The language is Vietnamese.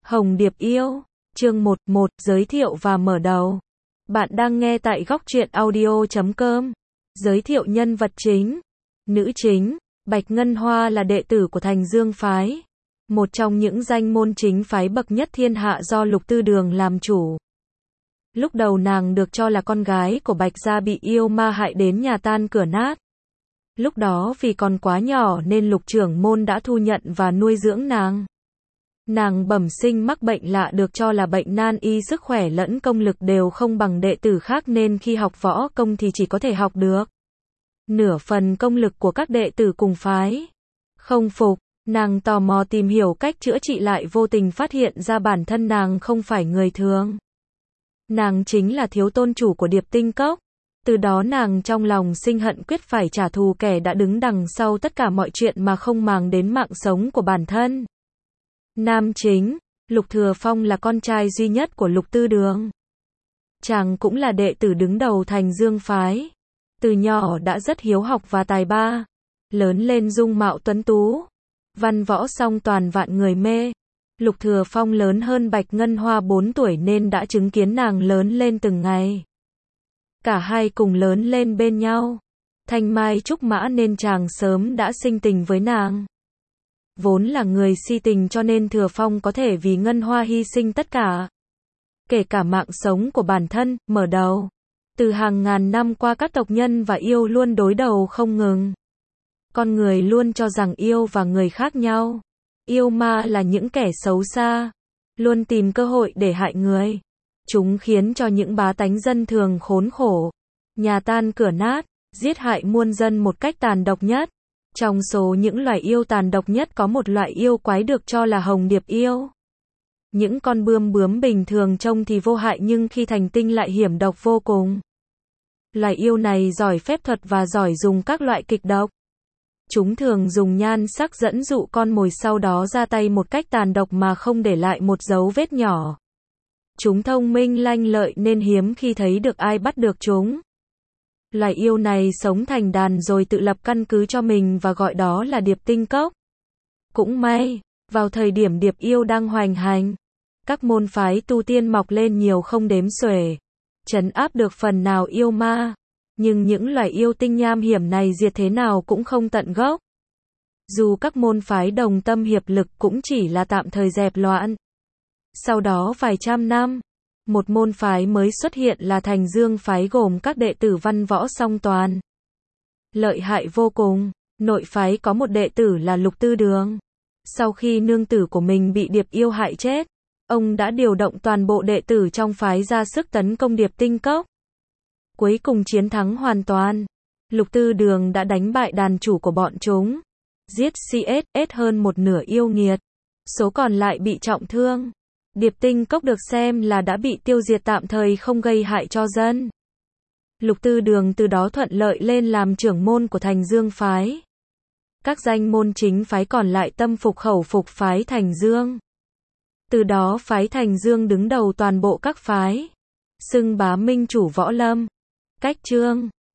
Hồng Điệp Yêu, chương 11, giới thiệu và mở đầu. Bạn đang nghe tại góc truyện audio.com. Giới thiệu nhân vật chính. Nữ chính, Bạch Ngân Hoa là đệ tử của Thành Dương Phái. Một trong những danh môn chính phái bậc nhất thiên hạ do Lục Tư Đường làm chủ. Lúc đầu nàng được cho là con gái của Bạch gia bị yêu ma hại đến nhà tan cửa nát. Lúc đó vì còn quá nhỏ nên Lục trưởng môn đã thu nhận và nuôi dưỡng nàng. Nàng bẩm sinh mắc bệnh lạ được cho là bệnh nan y, sức khỏe lẫn công lực đều không bằng đệ tử khác nên khi học võ công thì chỉ có thể học được nửa phần công lực của các đệ tử cùng phái. Không phục, nàng tò mò tìm hiểu cách chữa trị lại vô tình phát hiện ra bản thân nàng không phải người thường. Nàng chính là thiếu tôn chủ của Điệp Tinh Cốc. Từ đó nàng trong lòng sinh hận quyết phải trả thù kẻ đã đứng đằng sau tất cả mọi chuyện mà không màng đến mạng sống của bản thân. Nam chính, Lục Thừa Phong là con trai duy nhất của Lục Tư Đường. Chàng cũng là đệ tử đứng đầu Thành Dương Phái. Từ nhỏ đã rất hiếu học và tài ba. Lớn lên dung mạo tuấn tú. Văn võ song toàn vạn người mê. Lục Thừa Phong lớn hơn Bạch Ngân Hoa 4 tuổi nên đã chứng kiến nàng lớn lên từng ngày. Cả hai cùng lớn lên bên nhau. Thanh mai trúc mã nên chàng sớm đã sinh tình với nàng. Vốn là người si tình cho nên Thừa Phong có thể vì Ngân Hoa hy sinh tất cả. Kể cả mạng sống của bản thân, mở đầu. Từ hàng ngàn năm qua các tộc nhân và yêu luôn đối đầu không ngừng. Con người luôn cho rằng yêu và người khác nhau. Yêu ma là những kẻ xấu xa. Luôn tìm cơ hội để hại người. Chúng khiến cho những bá tánh dân thường khốn khổ. Nhà tan cửa nát, giết hại muôn dân một cách tàn độc nhất. Trong số những loài yêu tàn độc nhất có một loại yêu quái được cho là Hồng Điệp Yêu. Những con bướm bình thường trông thì vô hại nhưng khi thành tinh lại hiểm độc vô cùng. Loài yêu này giỏi phép thuật và giỏi dùng các loại kịch độc. Chúng thường dùng nhan sắc dẫn dụ con mồi sau đó ra tay một cách tàn độc mà không để lại một dấu vết nhỏ. Chúng thông minh lanh lợi nên hiếm khi thấy được ai bắt được chúng. Loài yêu này sống thành đàn rồi tự lập căn cứ cho mình và gọi đó là Điệp Tinh Cốc. Cũng may, vào thời điểm Điệp Yêu đang hoành hành, các môn phái tu tiên mọc lên nhiều không đếm xuể, trấn áp được phần nào yêu ma, nhưng những loài yêu tinh nham hiểm này diệt thế nào cũng không tận gốc. Dù các môn phái đồng tâm hiệp lực cũng chỉ là tạm thời dẹp loạn. Sau đó vài trăm năm, một môn phái mới xuất hiện là Thành Dương Phái gồm các đệ tử văn võ song toàn. Lợi hại vô cùng, nội phái có một đệ tử là Lục Tư Đường. Sau khi nương tử của mình bị Điệp Yêu hại chết, ông đã điều động toàn bộ đệ tử trong phái ra sức tấn công Điệp Tinh Cốc. Cuối cùng chiến thắng hoàn toàn. Lục Tư Đường đã đánh bại đàn chủ của bọn chúng, giết CSS hơn một nửa yêu nghiệt. Số còn lại bị trọng thương. Điệp Tinh Cốc được xem là đã bị tiêu diệt tạm thời không gây hại cho dân. Lục Tư Đường từ đó thuận lợi lên làm trưởng môn của Thành Dương Phái. Các danh môn chính phái còn lại tâm phục khẩu phục phái Thành Dương. Từ đó phái Thành Dương đứng đầu toàn bộ các phái. Xưng bá minh chủ võ lâm. Cách chương